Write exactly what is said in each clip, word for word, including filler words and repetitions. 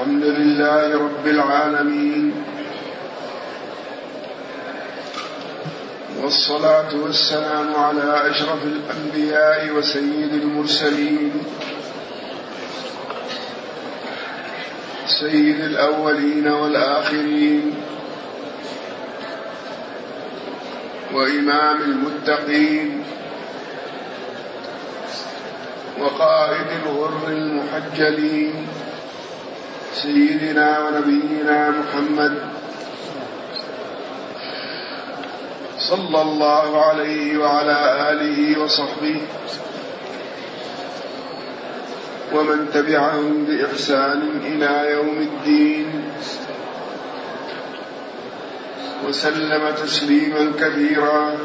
الحمد لله رب العالمين، والصلاة والسلام على أشرف الأنبياء وسيد المرسلين، سيد الأولين والآخرين، وإمام المتقين، وقائد الغر المحجلين، سيدنا ونبينا محمد صلى الله عليه وعلى آله وصحبه ومن تبعهم بإحسان إلى يوم الدين، وسلم تسليما كثيرا.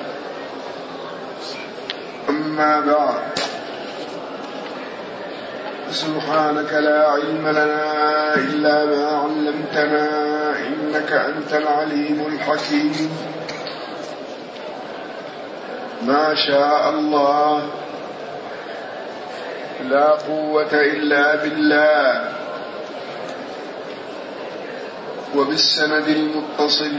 أما بعد، سبحانك لا علم لنا إلا ما علمتنا إنك أنت العليم الحكيم. ما شاء الله لا قوة إلا بالله. وبالسند المتصل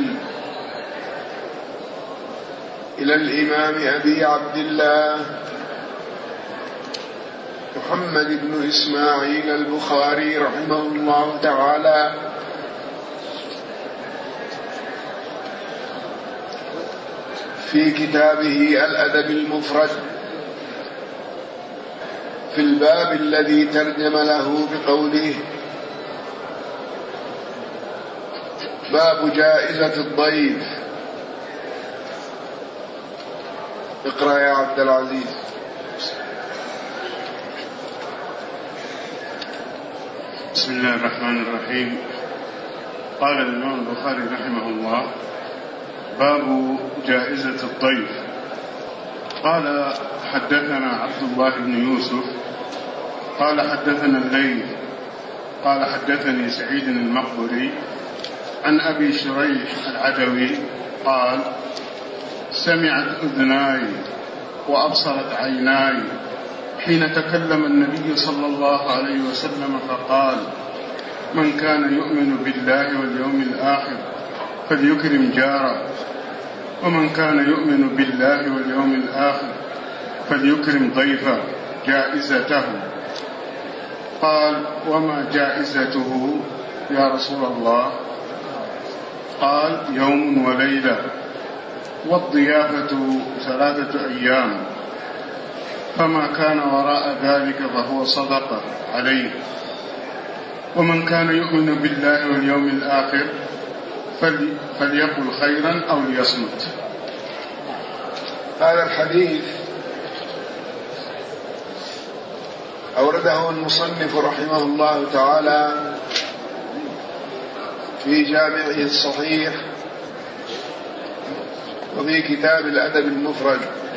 إلى الإمام أبي عبد الله محمد بن إسماعيل البخاري رحمه الله تعالى في كتابه الأدب المفرد في الباب الذي ترجم له بقوله: باب جائزة الضيف. اقرأ يا عبد العزيز. بسم الله الرحمن الرحيم. قال الإمام البخاري رحمه الله: باب جائزة الضيف. قال: حدثنا عبد الله بن يوسف قال حدثنا الليث قال حدثني سعيد المقبري عن أبي شريح العدوي قال: سمعت أذناي وأبصرت عيناي حين تكلم النبي صلى الله عليه وسلم فقال: من كان يؤمن بالله واليوم الآخر فليكرم جاره، ومن كان يؤمن بالله واليوم الآخر فليكرم ضيفه جائزته. قال: وما جائزته يا رسول الله؟ قال: يوم وليلة، والضيافة ثلاثة أيام، فما كان وراء ذلك فهو صدقة عليه، ومن كان يؤمن بالله واليوم الآخر فليقل خيرا أو ليصمت. هذا الحديث أورده المصنف رحمه الله تعالى في جامعه الصحيح وفي كتاب الأدب المفرد،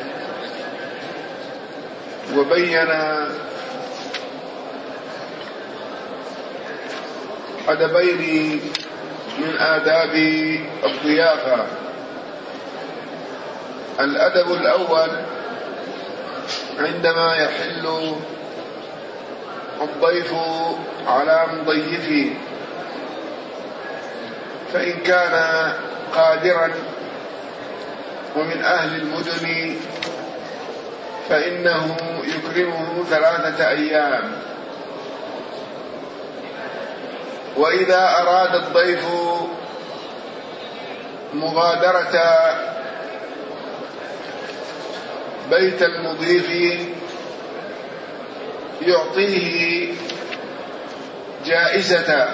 وبين أدبين من آداب الضيافة. الأدب الأول عندما يحل الضيف على مضيفه، فإن كان قادرا ومن أهل المدن فإنه يكرمه ثلاثة أيام، وإذا أراد الضيف مغادرة بيت المضيف يعطيه جائزة،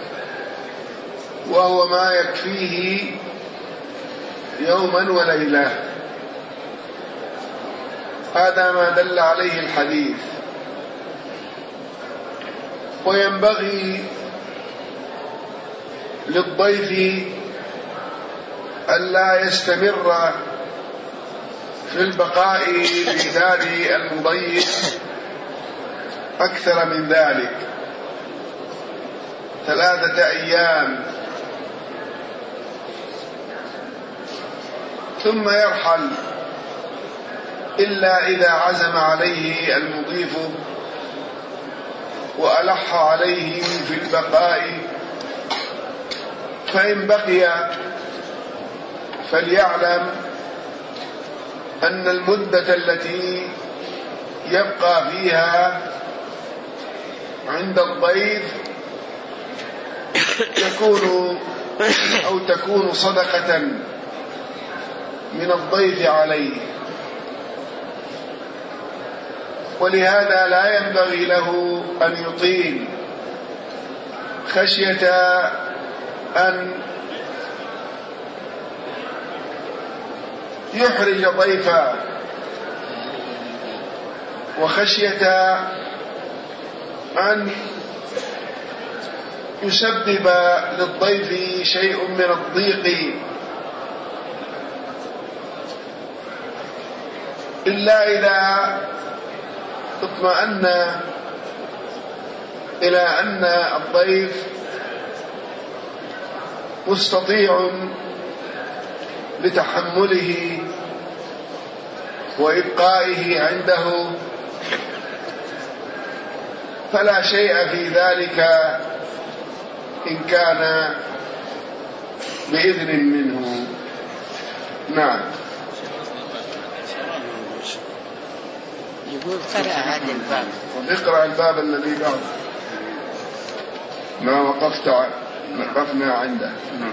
وهو ما يكفيه يوما وليلة. هذا ما دل عليه الحديث. وينبغي للضيف ألا يستمر في البقاء في دار المضيف أكثر من ذلك، ثلاثة أيام، ثم يرحل، إلا إذا عزم عليه المضيف وأراد وألح عليه في البقاء، فإن بقي فليعلم أن المدة التي يبقى فيها عند الضيف تكون أو تكون صدقة من الضيف عليه، ولهذا لا ينبغي له أن يطيل خشية أن يحرج ضيفا، وخشية أن يسبب للضيف شيء من الضيق، إلا إذا اطمأن إلى أن الضيف مستطيع لتحمله وإبقائه عنده، فلا شيء في ذلك إن كان بإذن منه. نعم. يقول قرأ هذا الباب، اقرأ الباب الذي بعد ما وقفت وقفنا عنده.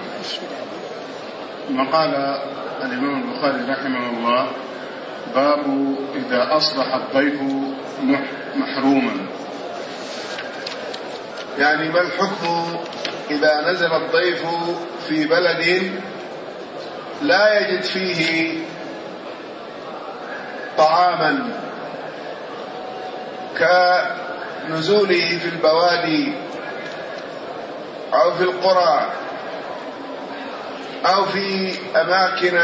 ما قال الإمام البخاري رحمه الله: باب إذا أصبح الضيف محروما. يعني ما الحكم إذا نزل الضيف في بلد لا يجد فيه طعاما، كنزوله في البوادي أو في القرى أو في أماكن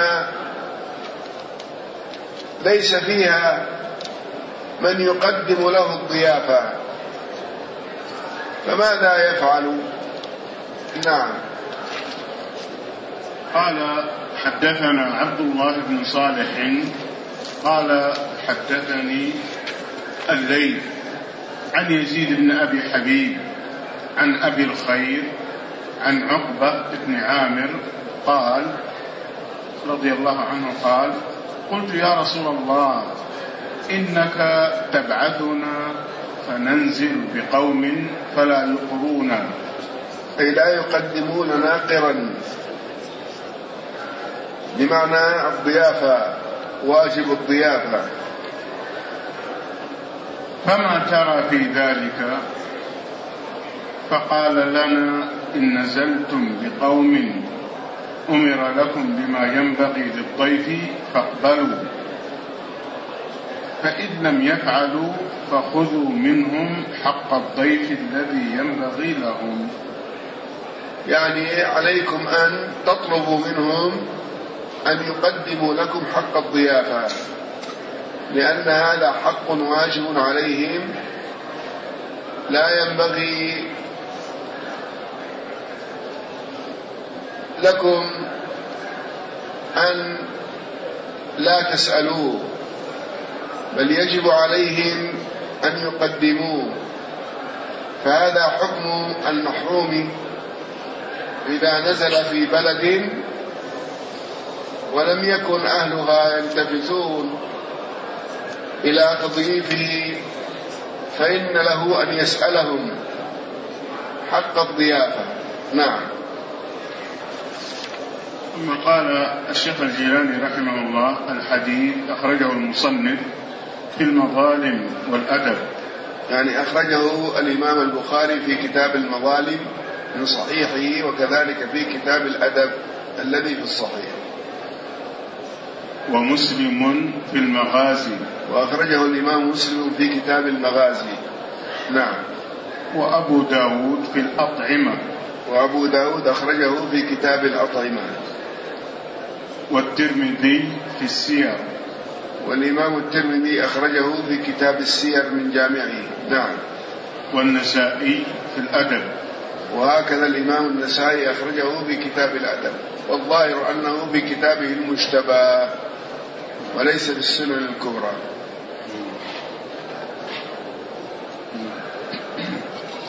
ليس فيها من يقدم له الضيافة، فماذا يفعل؟ نعم. قال: حدثنا عبد الله بن صالح قال حدثني الليث عن يزيد بن أبي حبيب عن أبي الخير عن عقبة بن عامر قال رضي الله عنه قال: قلت يا رسول الله إنك تبعثنا فننزل بقوم فلا يقرونا، أي لا يقدمون ناقرا، بمعنى الضيافة، واجب الضيافة، فما ترى في ذلك؟ فقال لنا: إن نزلتم بقوم أمر لكم بما ينبغي للضيف فاقبلوا، فإن لم يفعلوا فخذوا منهم حق الضيف الذي ينبغي لهم. يعني عليكم أن تطلبوا منهم أن يقدموا لكم حق الضيافة، لأن هذا حق واجب عليهم، لا ينبغي لكم أن لا تسألوه، بل يجب عليهم أن يقدموه. فهذا حكم المحروم إذا نزل في بلد ولم يكن أهلها يلتفتون إلى تضييفه، فإن له أن يسألهم حق الضيافة. نعم. ثم قال الشيخ الجيلاني رحمه الله: الحديث أخرجه المصنف في المظالم والأدب. يعني أخرجه الإمام البخاري في كتاب المظالم من صحيحه، وكذلك في كتاب الأدب الذي في الصحيح. ومسلم في المغازي، وأخرجه الإمام مسلم في كتاب المغازي. نعم. وأبو داود في الأطعمة، وأبو داود أخرجه في كتاب الأطعمة. والترمذي في السير، والإمام الترمذي أخرجه في كتاب السير من جامعه. نعم. والنسائي في الأدب، وهكذا الإمام النسائي أخرجه في كتاب الأدب، والظاهر أنه في كتابه المجتبى وليس في السنن الكبرى.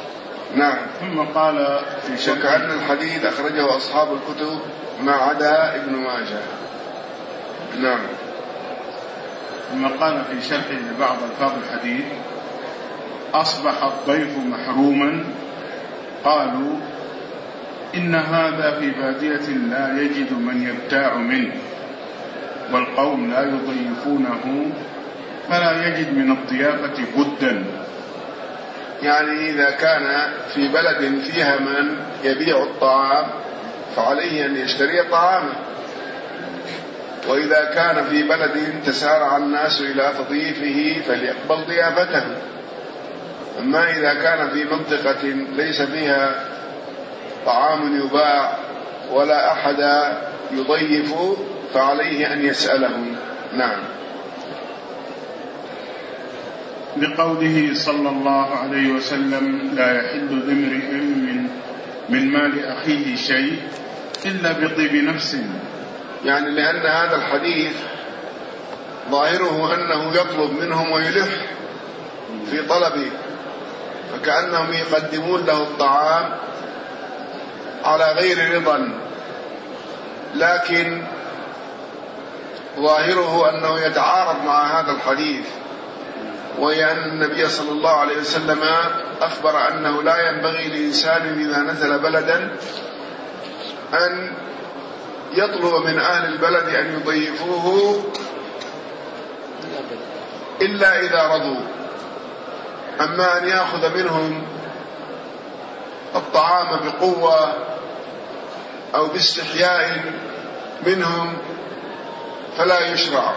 نعم. ثم قال في شرح وكأن الحديث أخرجه أصحاب الكتب ما عدا ابن ماجه. نعم. ثم قال في شرح لبعض ألفاظ الحديث: أصبح الضيف محروما. قالوا: إن هذا في بادية لا يجد من يبتاع منه، والقوم لا يضيفونه فلا يجد من الضيافة بدا. يعني إذا كان في بلد فيها من يبيع الطعام فعليه أن يشتري طعامه، وإذا كان في بلد تسارع الناس إلى تضييفه فليقبل ضيافته. أما إذا كان في منطقة ليس فيها طعام يباع ولا أحد يضيف فعليه أن يسألهم. نعم. لقوله صلى الله عليه وسلم: لا يحل لامرئ من من مال أخيه شيء إلا بطيب نفس. يعني لأن هذا الحديث ظاهره أنه يطلب منهم ويلح في طلبه، فكأنهم يقدمون له الطعام على غير رضا، لكن ظاهره أنه يتعارض مع هذا الحديث، وهي أن النبي صلى الله عليه وسلم أخبر أنه لا ينبغي لإنسان إذا نزل بلدا أن يطلب من أهل البلد أن يضيفوه إلا إذا رضوا. أما أن يأخذ منهم الطعام بقوة أو باستحياء منهم فلا يشرع.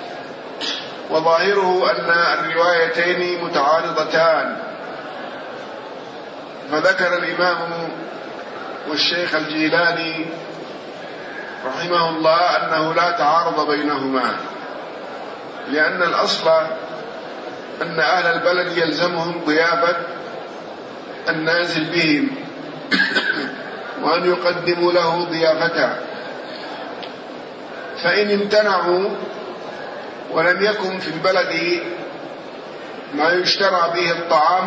وظاهره أن الروايتين متعارضتان، فذكر الإمام والشيخ الجيلاني رحمه الله أنه لا تعارض بينهما، لأن الأصل أن أهل البلد يلزمهم ضيافة النازل بهم وأن يقدموا له ضيافته، فإن امتنعوا ولم يكن في البلد ما يشترى به الطعام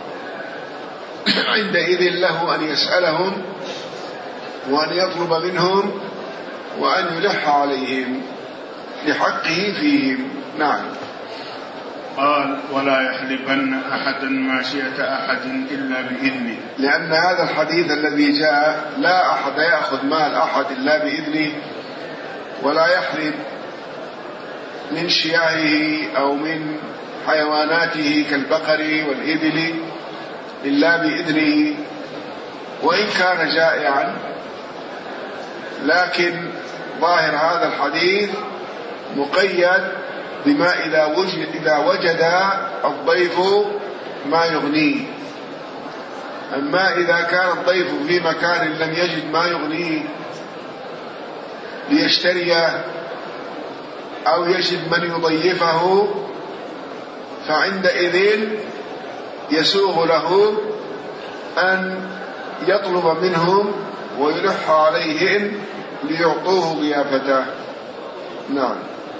عندئذ له أن يسألهم وأن يطلب منهم وأن يلح عليهم لحقه فيهم. نعم. قال: ولا يحلبن أحدا ماشية أحد إلا بإذنه. لأن هذا الحديث الذي جاء لا أحد يأخذ مال أحد إلا بإذنه، ولا يحلب من شياهه أو من حيواناته كالبقر والإبل إلا بإذنه، وإن كان جائعا. لكن ظاهر هذا الحديث مقيد بما إذا وجد, إذا وجد الضيف ما يغنيه. أما إذا كان الضيف في مكان لم يجد ما يغنيه ليشتريه أو يجد من يضيفه فعندئذ يسوغ له أن يطلب منهم ويلح عليهم ليعطوه ضيافته. نعم.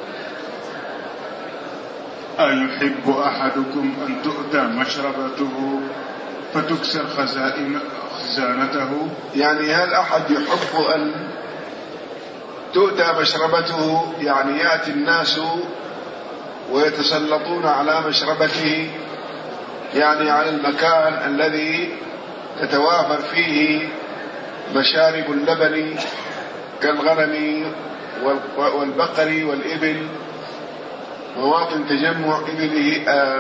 أيحب أحدكم أن تؤتى مشربته فتكسر خزائن خزانته؟ يعني هل أحد يحب أن تؤتى مشربته، يعني يأتي الناس ويتسلطون على مشربته، يعني على المكان الذي تتوافر فيه مشارب اللبن كالغنم والبقر والإبل، مواطن تجمع إبله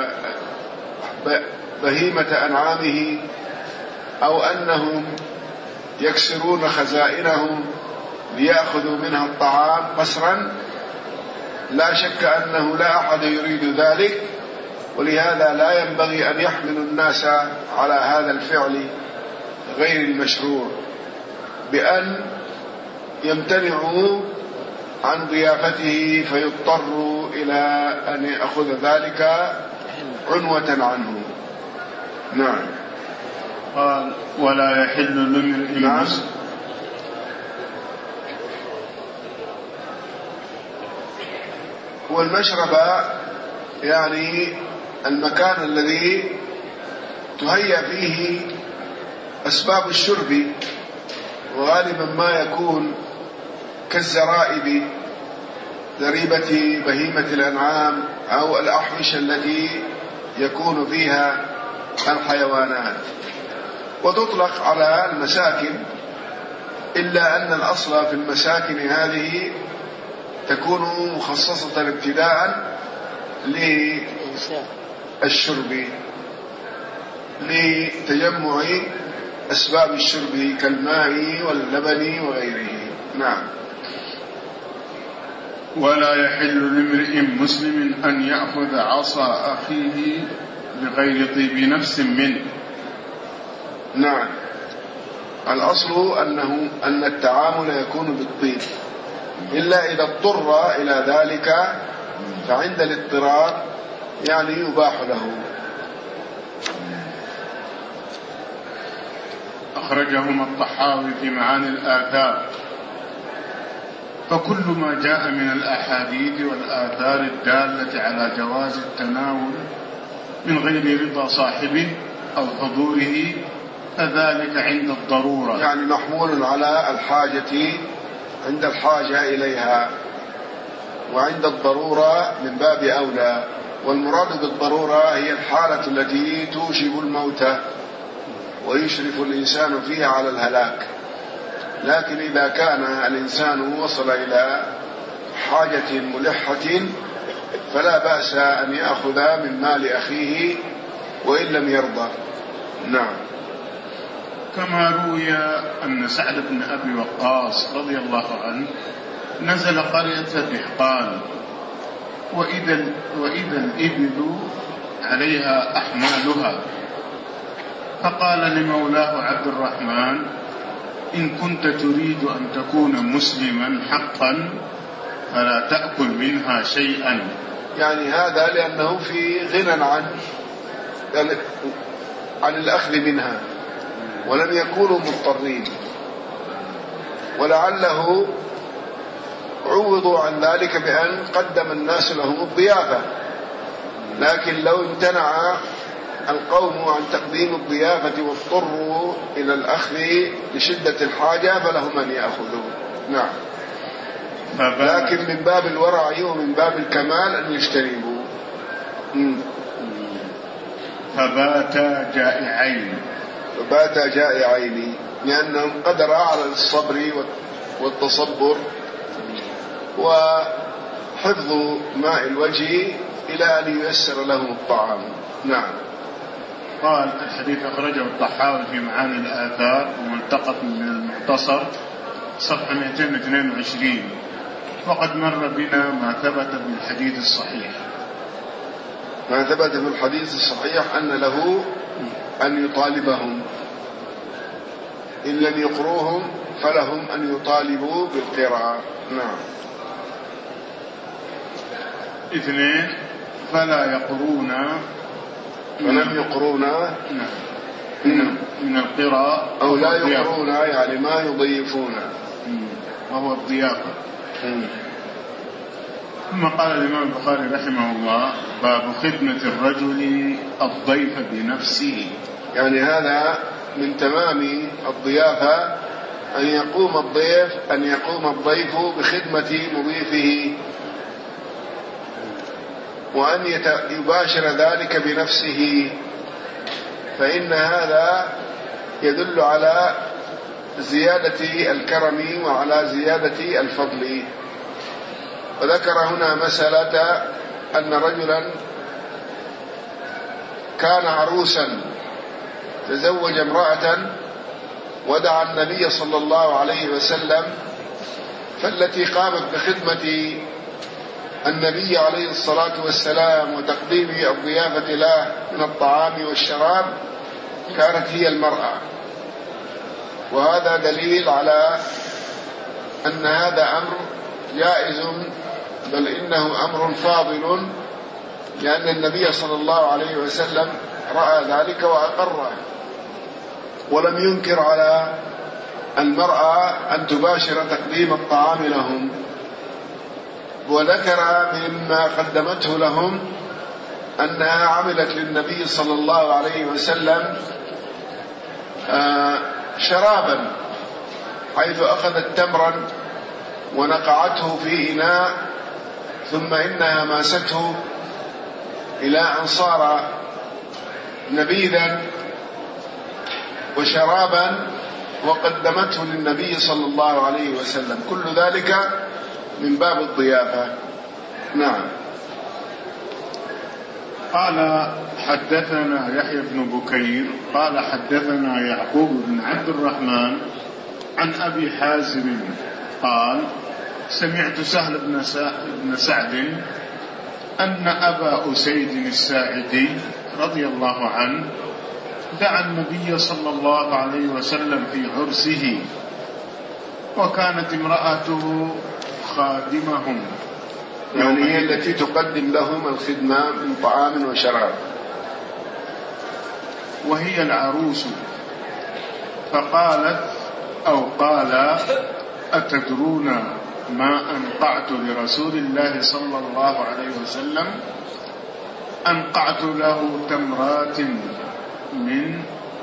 بهيمة أنعامه، أو أنهم يكسرون خزائنهم ليأخذوا منها الطعام قسرا؟ لا شك أنه لا أحد يريد ذلك، ولهذا لا ينبغي أن يحملوا الناس على هذا الفعل غير المشروع بأن يمتنعوا عن ضيافته فيضطروا إلى أن يأخذ ذلك عنوة عنه. نعم. قال: ولا يحل لامرئ. نعم. والمشربة يعني المكان الذي تهيأ فيه أسباب الشرب وغالبا ما يكون كالزرائب، زريبة بهيمة الأنعام أو الأحوشة التي يكون فيها الحيوانات، وتطلق على المساكن، إلا أن الأصل في المساكن هذه تكون مخصصة ابتداء للشرب لتجمع أسباب الشرب كالماء واللبن وغيره. نعم. ولا يحل لامرئ مسلم أن يأخذ عصا أخيه بغير طيب نفس منه. نعم. الأصل أنه أن التعامل يكون بالطيب، إلا إذا اضطر إلى ذلك، فعند الاضطرار يعني يباح له. أخرجهما الطحاوي في معاني الآثار. فكل ما جاء من الأحاديث والآثار الدالة على جواز التناول من غير رضا صاحبه أو حضوره فذلك عند الضرورة، يعني محمول على الحاجة، عند الحاجة إليها، وعند الضرورة من باب أولى. والمراد بالضرورة هي الحالة التي توشب الموت ويشرف الإنسان فيها على الهلاك. لكن إذا كان الإنسان وصل إلى حاجة ملحة فلا بأس أن يأخذ من مال أخيه وإن لم يرضى. نعم. كما روي أن سعد بن أبي وقاص رضي الله عنه نزل قرية دهقان وإذا, وإذا الإبل عليها أحمالها، فقال لمولاه عبد الرحمن: إن كنت تريد أن تكون مسلما حقا فلا تأكل منها شيئا. يعني هذا لأنه في غنى عن عن الأخذ منها ولم يكونوا مضطرين، ولعله عوضوا عن ذلك بأن قدم الناس لهم الضيافة، لكن لو امتنع القوم عن تقديم الضيافة واضطروا إلى الأخذ لشدة الحاجة فلهم أن يأخذوا. نعم. لكن من باب الورع ومن باب الكمال أن يجتنبوا. فباتا جائعين. فباتا جائعين لأنهم قدرا على الصبر والتصبر وحفظ ماء الوجه إلى أن ييسر لهم الطعام. نعم. قال: الحديث أخرجه الطحاوي في معاني الآثار وملتقط من المختصر صفحة مئتين واثنين وعشرين، وقد مر بنا ما ثبت في الحديث الصحيح. ما ثبت في الحديث الصحيح أن له أن يطالبهم، إن لم يقروهم فلهم أن يطالبوا بالقراءة. نعم. اثنين: فلا يقرون فلم يقرونا من, من القراء أو لا يقرونا يعني ما يضيفون، وهو الضيافة. ثم قال الإمام البخاري رحمه الله: باب خدمة الرجل الضيف بنفسه. يعني هذا من تمام الضيافة أن يقوم الضيف أن يقوم الضيف بخدمة مضيفه، وأن يباشر ذلك بنفسه، فإن هذا يدل على زيادة الكرم وعلى زيادة الفضل. وذكر هنا مسألة أن رجلا كان عروسا تزوج امرأة ودعا النبي صلى الله عليه وسلم، فالتي قامت بخدمة النبي عليه الصلاة والسلام وتقديم الضيافة له من الطعام والشراب كانت هي المرأة. وهذا دليل على أن هذا أمر جائز، بل إنه أمر فاضل، لأن النبي صلى الله عليه وسلم رأى ذلك وأقره، ولم ينكر على المرأة أن تباشر تقديم الطعام لهم. وذكر مما قدمته لهم أنها عملت للنبي صلى الله عليه وسلم آه شرابا، حيث أخذت تمرا ونقعته في إناء ثم إنها ماسته إلى أن صار نبيذا وشرابا وقدمته للنبي صلى الله عليه وسلم. كل ذلك من باب الضيافة. نعم. قال حدثنا يحيى بن بكير قال حدثنا يعقوب بن عبد الرحمن عن أبي حازم قال سمعت سهل بن سعد أن أبا أسيد الساعدي رضي الله عنه دعا النبي صلى الله عليه وسلم في عرسه، وكانت امرأته خادمهم، يعني هي التي تقدم لهم الخدمة من طعام وشراب، وهي العروس، فقالت أو قال أتدرون ما أنقعت لرسول الله صلى الله عليه وسلم؟ أنقعت له تمرات من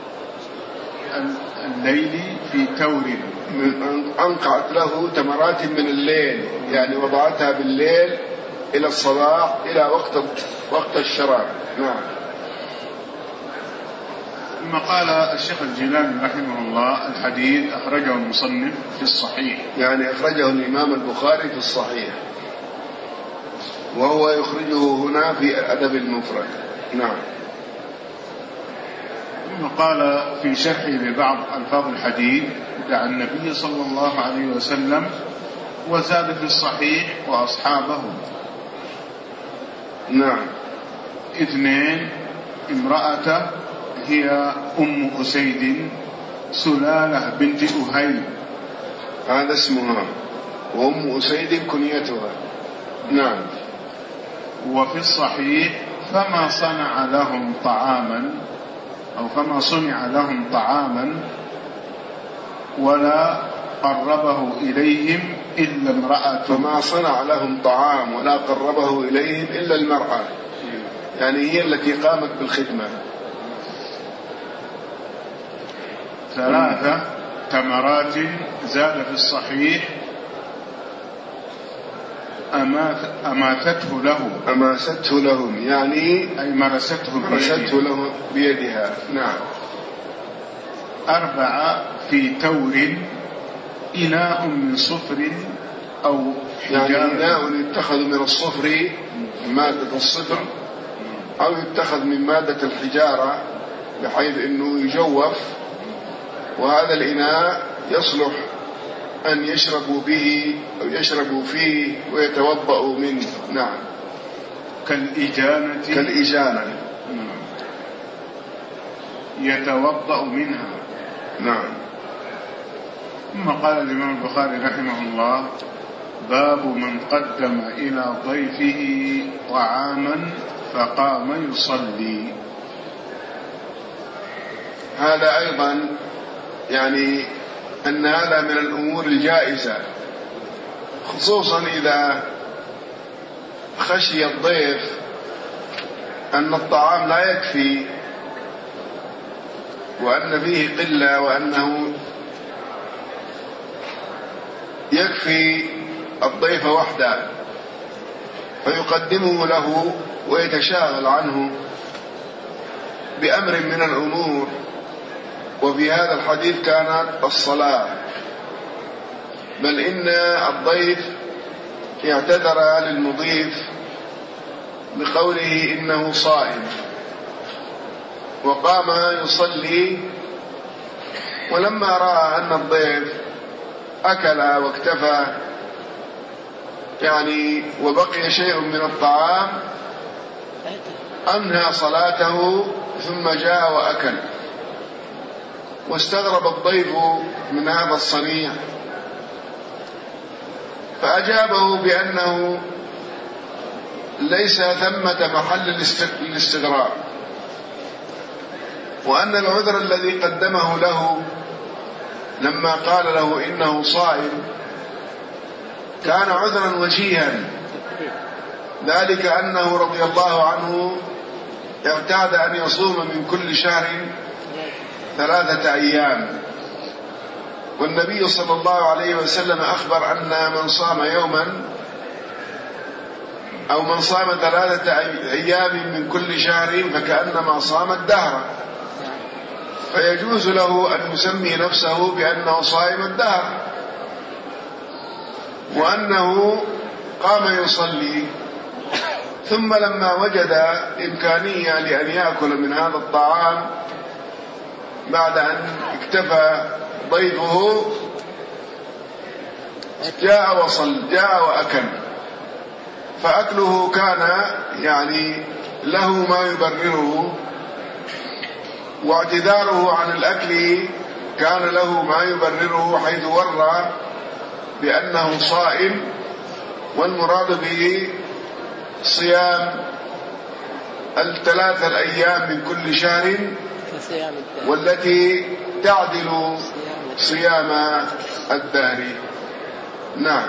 الليل في تور. أنقعت له تمرات من الليل، يعني وضعتها بالليل إلى الصباح إلى وقت وقت الشراب. نعم. ثم قال الشيخ الجيلاني رحمه الله الحديث أخرجه المصنف في الصحيح، يعني أخرجه الإمام البخاري في الصحيح، وهو يخرجه هنا في أدب المفرد. نعم. ثم قال في شرحه لبعض ألفاظ الحديث دعا النبي صلى الله عليه وسلم، وزاد في الصحيح وأصحابه. نعم. اثنين، امرأة هي أم أسيد سلالة بنت أهيب، هذا اسمها، وأم أسيد كنيتها. نعم. وفي الصحيح فما صنع لهم طعاما أو فما صنع لهم طعاما ولا قربه إليهم إلا امرأة. فما صنع لهم طعام ولا قربه إليهم إلا المرأة، يعني هي التي قامت بالخدمة. ثلاثة، تمرات زاد في الصحيح أماثته له. أماسته لهم يعني أي مرسته مرسته له بيدها. نعم. أربعة، في تور إناء من صفر أو حجارة، يعني إناء يتخذ من الصفر مادة الصفر، أو يتخذ من مادة الحجارة بحيث أنه يجوف، وهذا الإناء يصلح أن يشربوا به أو يشربوا فيه ويتوضأوا منه. نعم. كالإجانة كالإجانة يتوضأ منها. نعم. ثم قال الإمام البخاري رحمه الله باب من قدم إلى ضيفه طعاما فقام يصلي. هذا أيضا يعني أن هذا من الأمور الجائزة، خصوصا إذا خشي الضيف أن الطعام لا يكفي وأن فيه قلة وأنه يكفي الضيف وحده، فيقدمه له ويتشاغل عنه بأمر من الأمور. وفي هذا الحديث كانت الصلاة، بل إن الضيف اعتذر للمضيف بقوله إنه صائم، وقام يصلي، ولما رأى أن الضيف أكل واكتفى يعني وبقي شيء من الطعام أنهى صلاته ثم جاء وأكل. واستغرب الضيف من هذا الصنيع، فأجابه بأنه ليس ثمة محل الاستغراب، وأن العذر الذي قدمه له لما قال له إنه صائم كان عذرا وجيها، ذلك أنه رضي الله عنه اعتاد أن يصوم من كل شهر ثلاثة أيام. والنبي صلى الله عليه وسلم أخبر أن من صام يوما أو من صام ثلاثة أيام من كل شهر فكأنما صام الدهر، فيجوز له أن يسمي نفسه بأنه صائم الدهر، وأنه قام يصلي ثم لما وجد إمكانية لأن يأكل من هذا الطعام بعد أن اكتفى ضيفه جاء وصل جاء وأكل، فأكله كان يعني له ما يبرره، واعتذاره عن الأكل كان له ما يبرره، حيث ورى بأنه صائم، والمراد به صيام الثلاثة الأيام من كل شهر والتي تعدل صيام الدهر. نعم.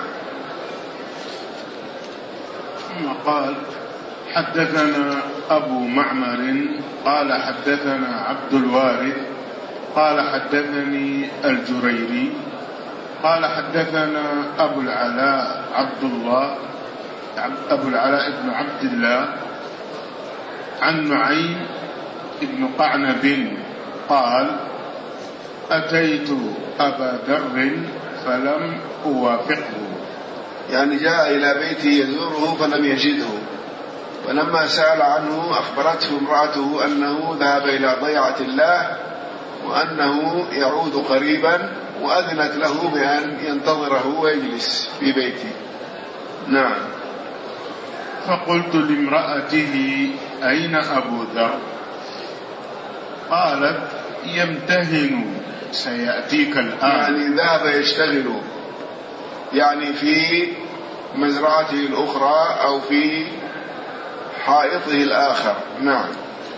قال حدثنا أبو معمر قال حدثنا عبد الوارث قال حدثني الجريري قال حدثنا أبو العلاء عبد الله أبو العلاء بن عبد الله عن نعيم بن قعنب قال أتيت أبا ذر فلم أوافقه، يعني جاء إلى بيته يزوره فلم يجده، ولما سأل عنه أخبرته امرأته أنه ذهب إلى ضيعة الله وأنه يعود قريبا، وأذنت له بأن ينتظره ويجلس في بيته. نعم. فقلت لامرأته أين أبو ذر؟ قالت يمتهن سيأتيك الآن. يعني ذهب يشتغل، يعني في مزرعته الأخرى أو في حائطه الآخر. نعم.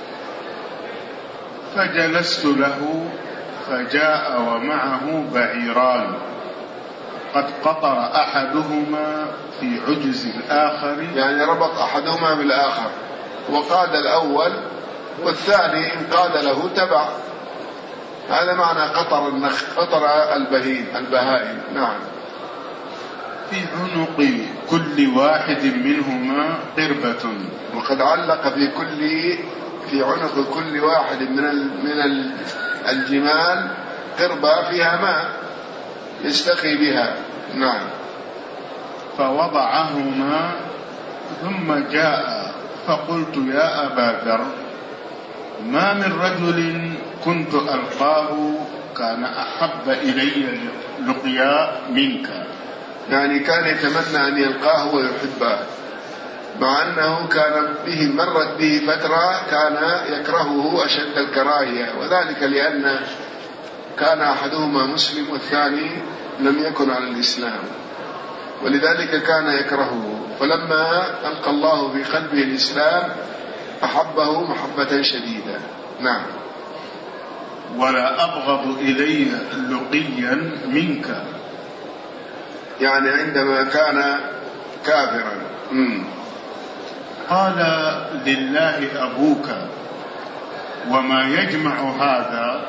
فجلست له فجاء ومعه بعيران قد قطر أحدهما في عجز الآخر، يعني ربط أحدهما بالآخر وقاد الأول والثاني إن قاد له تبع، هذا معنى قطر النخ قطر البهيم البهائم. نعم. في عنق كل واحد منهما قربة، وقد علق في كل في عنق كل واحد من من الجمال قربة فيها ماء يستقي بها. نعم. فوضعهما ثم جاء فقلت يا أبا ذر ما من رجل كنت ألقاه كان أحب إلي لقيا منك، يعني كان يتمنى أن يلقاه ويحبه، مع أنه كان به مرت به فترة كان يكرهه أشد الكراهية، وذلك لأن كان أحدهما مسلم والثاني لم يكن على الإسلام، ولذلك كان يكرهه، فلما ألقى الله في قلبه الإسلام أحبه محبة شديدة. نعم. ولا أبغض إلي لقيا منك، يعني عندما كان كافرا. مم. قال لله أبوك وما يجمع هذا؟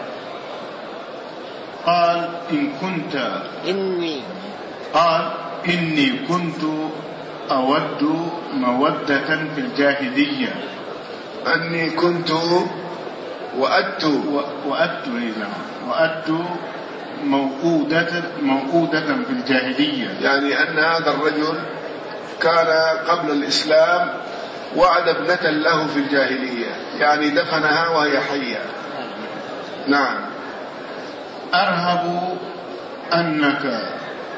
قال إن كنت إني قال إني كنت أود مودة في الجاهلية، أني كنت وأدت وأدت وأدت موؤودة موؤودة في الجاهلية، يعني أن هذا الرجل كان قبل الإسلام وعد ابنة له في الجاهلية، يعني دفنها وهي حية. نعم. أرهب أنك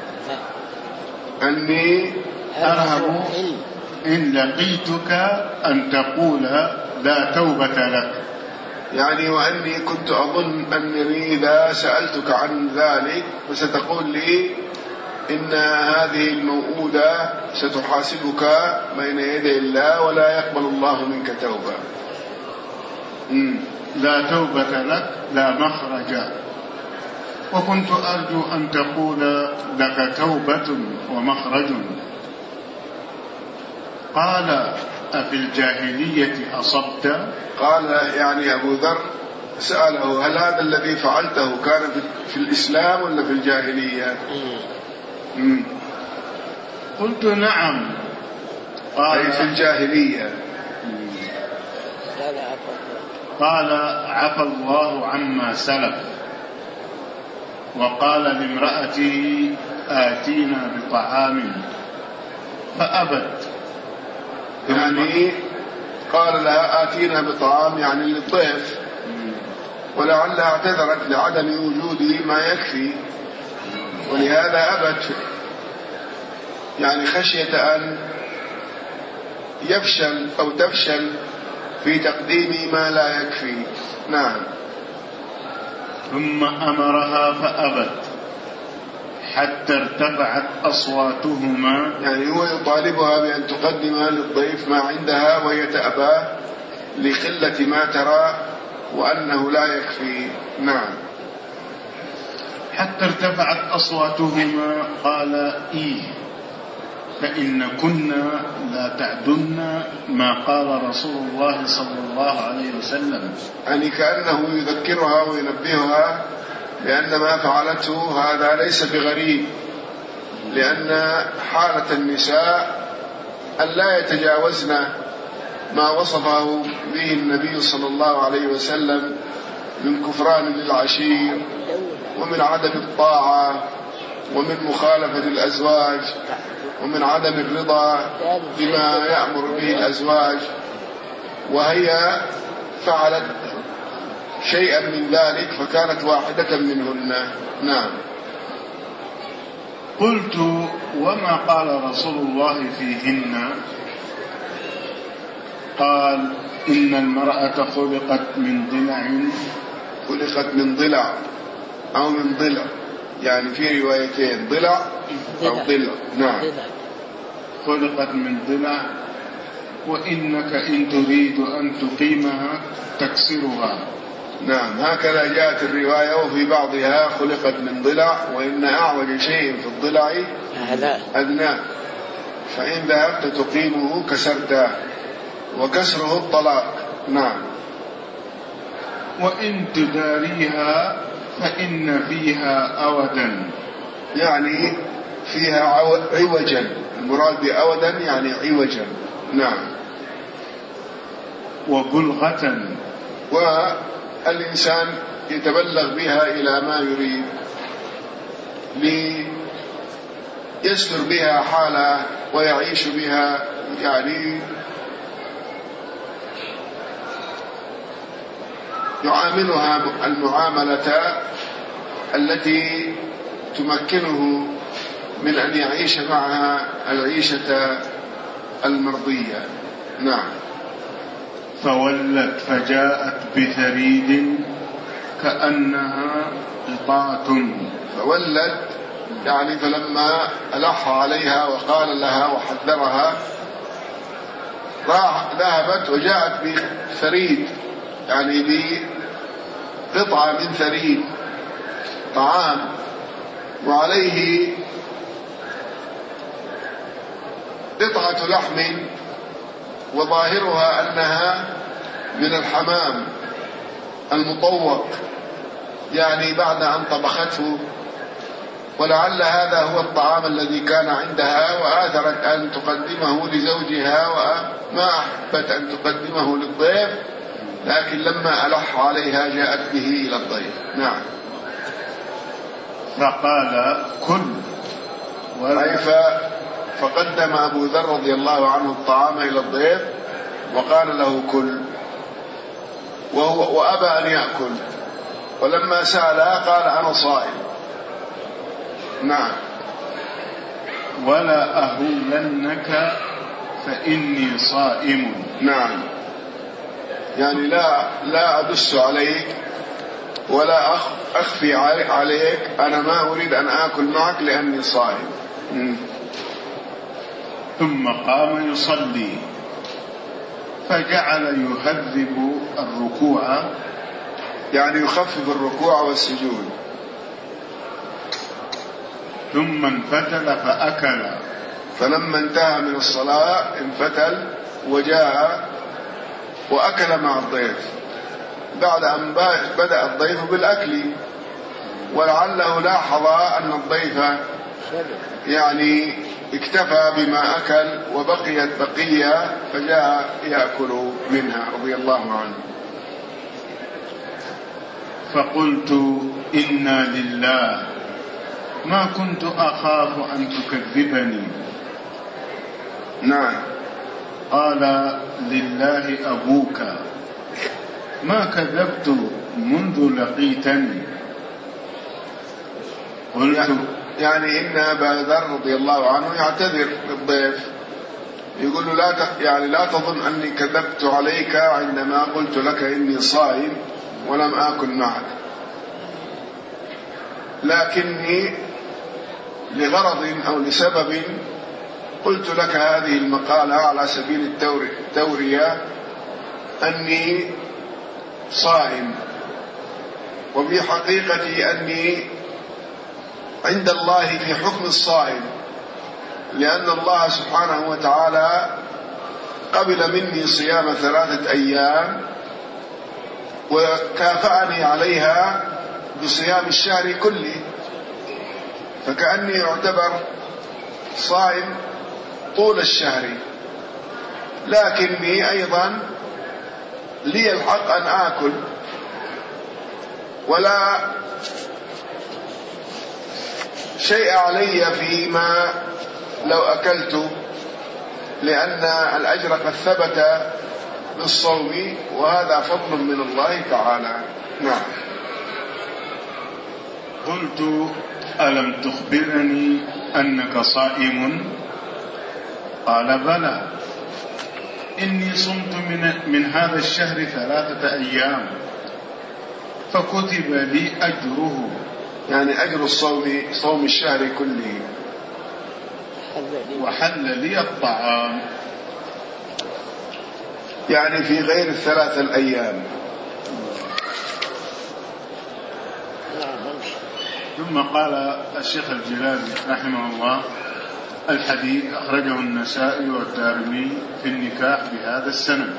أني أرهب إن لقيتك أن تقول لا توبة لك، يعني وأني كنت أظن أنني إذا سألتك عن ذلك فستقول لي إن هذه الموؤودة ستحاسبك بين يدي الله ولا يقبل الله منك توبة. م. لا توبة لك لا مخرج، وكنت أرجو أن تقول لك توبة ومخرج. قال أفي الجاهلية أصبت؟ قال يعني أبو ذر سأله هل هذا الذي فعلته كان في الإسلام ولا في الجاهلية؟ مم. قلت نعم. قال أي في الجاهلية. قال عفى الله عما سلف. وقال لامرأته آتينا بطعام فأبت. يعني قال لها آتينا بطعام يعني للضيف، ولعلها اعتذرت لعدم وجود ما يكفي، ولهذا أبت، يعني خشية أن يفشل أو تفشل في تقديم ما لا يكفي. نعم. ثم أمرها فأبت حتى ارتفعت أصواتهما، يعني هو يطالبها بأن تقدم للضيف ما عندها وهي تأبى لقلة ما ترى وأنه لا يكفي. نعم. حتى ارتفعت أصواتهما قال إيه فإن كنا لا تعدن ما قال رسول الله صلى الله عليه وسلم. يعني كأنه يذكرها وينبهها بأن ما فعلته هذا ليس بغريب، لأن حالة النساء أن لا يتجاوزن ما وصفه به النبي صلى الله عليه وسلم من كفران للعشير ومن عدم الطاعة ومن مخالفة الأزواج ومن عدم الرضا بما يأمر به الأزواج، وهي فعلت شيئا من ذلك فكانت واحدة منهن. نعم. قلت وما قال رسول الله فيهن؟ قال إن المرأة خلقت من ضلع. خلقت من ضلع أو من ضلع، يعني في روايتين ضلع أو ضلع. نعم. خلقت من ضلع وإنك إن تريد أن تقيمها تكسرها. نعم، هكذا جاءت الرواية، وفي بعضها خلقت من ضلع وإن أعوج شيء في الضلع أدناه، فإن ذهبت تقيمه كسرته، وكسره الطلاق. نعم. وإن تداريها فإن فيها أودا، يعني فيها عوجا، المراد بأودا يعني عوجا. نعم. وبلغة، والإنسان يتبلغ بها إلى ما يريد ليستر بها حالة ويعيش بها، يعني يعاملها المعاملة التي تمكنه من أن يعيش معها العيشة المرضية. نعم. فولت فجاءت بثريد كأنها قطعة. فولت يعني فلما ألح عليها وقال لها وحذرها راح ذهبت وجاءت بثريد، يعني بقطعة من ثريد طعام وعليه قطعة لحم وظاهرها أنها من الحمام المطوق، يعني بعد أن طبخته، ولعل هذا هو الطعام الذي كان عندها وآثرت أن تقدمه لزوجها وما أحبت أن تقدمه للضيف، لكن لما ألح عليها جاءت به إلى الضيف. نعم. فقال كل فقدم أبو ذر رضي الله عنه الطعام إلى الضيف وقال له كل، وهو وأبى أن يأكل، ولما سألها قال أنا صائم. نعم. ولا أهولنك فإني صائم. نعم، يعني لا لا أدس عليك ولا أخفي عليك، أنا ما أريد أن آكل معك لأني صائم. ثم قام يصلي فجعل يهذب الركوع، يعني يخفف الركوع والسجود. ثم انفتل فأكل، فلما انتهى من الصلاة انفتل وجاء وأكل مع الضيف. بعد أن بدأ الضيف بالأكل، ولعله لاحظ أن الضيف يعني اكتفى بما أكل وبقيت بقية فجاء يأكل منها رضي الله عنه. فقلت إنا لله ما كنت أخاف أن تكذبني. نعم. قال لله أبوك ما كذبت منذ لقيتني. قلت يعني إن أبا ذر رضي الله عنه يعتذر للضيف، يقول له لا يعني لا تظن أني كذبت عليك عندما قلت لك إني صائم ولم آكل معك، لكني لغرض أو لسبب قلت لك هذه المقالة على سبيل التورية أني صائم، وفي حقيقتي أني عند الله في حكم الصائم، لأن الله سبحانه وتعالى قبل مني صيام ثلاثة أيام وكافأني عليها بصيام الشهر كله، فكأني يعتبر صائم طول الشهر، لكني أيضا لي الحق أن آكل ولا شيء علي فيما لو أكلت، لأن الأجر قد ثبت بالصوم وهذا فضل من الله تعالى. نعم. قلت ألم تخبرني أنك صائم؟ قال بلى، إني صمت من, من هذا الشهر ثلاثة أيام فكتب لي أجره، يعني أجر الصوم صوم الشهر كله، وحل لي الطعام، يعني في غير الثلاثة الأيام. ثم قال الشيخ الجلالي رحمه الله الحديث أخرجه النسائي والدارمي في النكاح بهذا السند.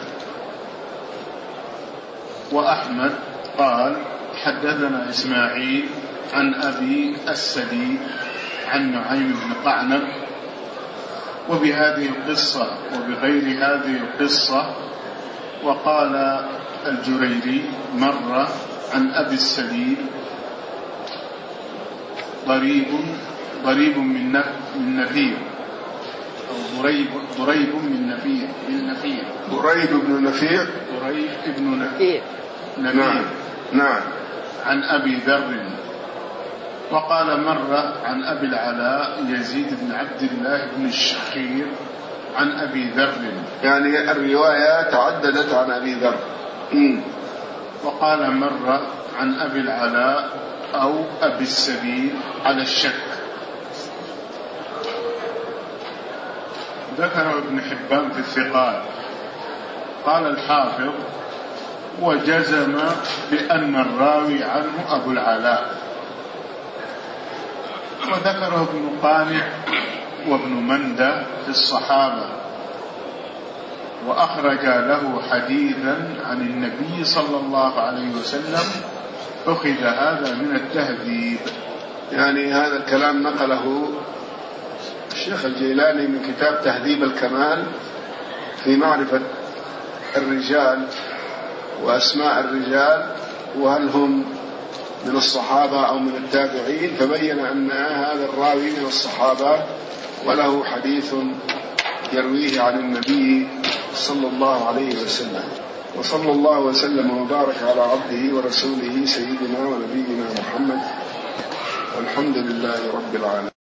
وأحمد قال حدثنا إسماعيل عن أبي السديد عن نعيم بن قعنب وبهذه القصة وبغير هذه القصة. وقال الجريري مر عن أبي السديد ضريب ضريب من نفير أو ضريب ضريب من نفير من نفير ضريب بن نفير ضريب ابن نفير نعم نعم عن أبي ذر. وقال مر عن أبي العلاء يزيد بن عبد الله بن الشخير عن أبي ذر، يعني الرواية تعددت عن أبي ذر. وقال مر عن أبي العلاء أو أبي السبيل على الشك. ذكر ابن حبان في الثقات. قال الحافظ وجزم بأن الراوي عنه أبو العلاء. وذكره ابن قانع وابن مندى في الصحابة، وأخرج له حديثا عن النبي صلى الله عليه وسلم أخذ هذا من التهذيب. يعني هذا الكلام نقله الشيخ الجيلاني من كتاب تهذيب الكمال في معرفة الرجال وأسماء الرجال وهل هم من الصحابة أو من التابعين، فبين أن هذا الراوي من الصحابة وله حديث يرويه عن النبي صلى الله عليه وسلم. وصلى الله وسلم وبارك على عبده ورسوله سيدنا ونبينا محمد، والحمد لله رب العالمين.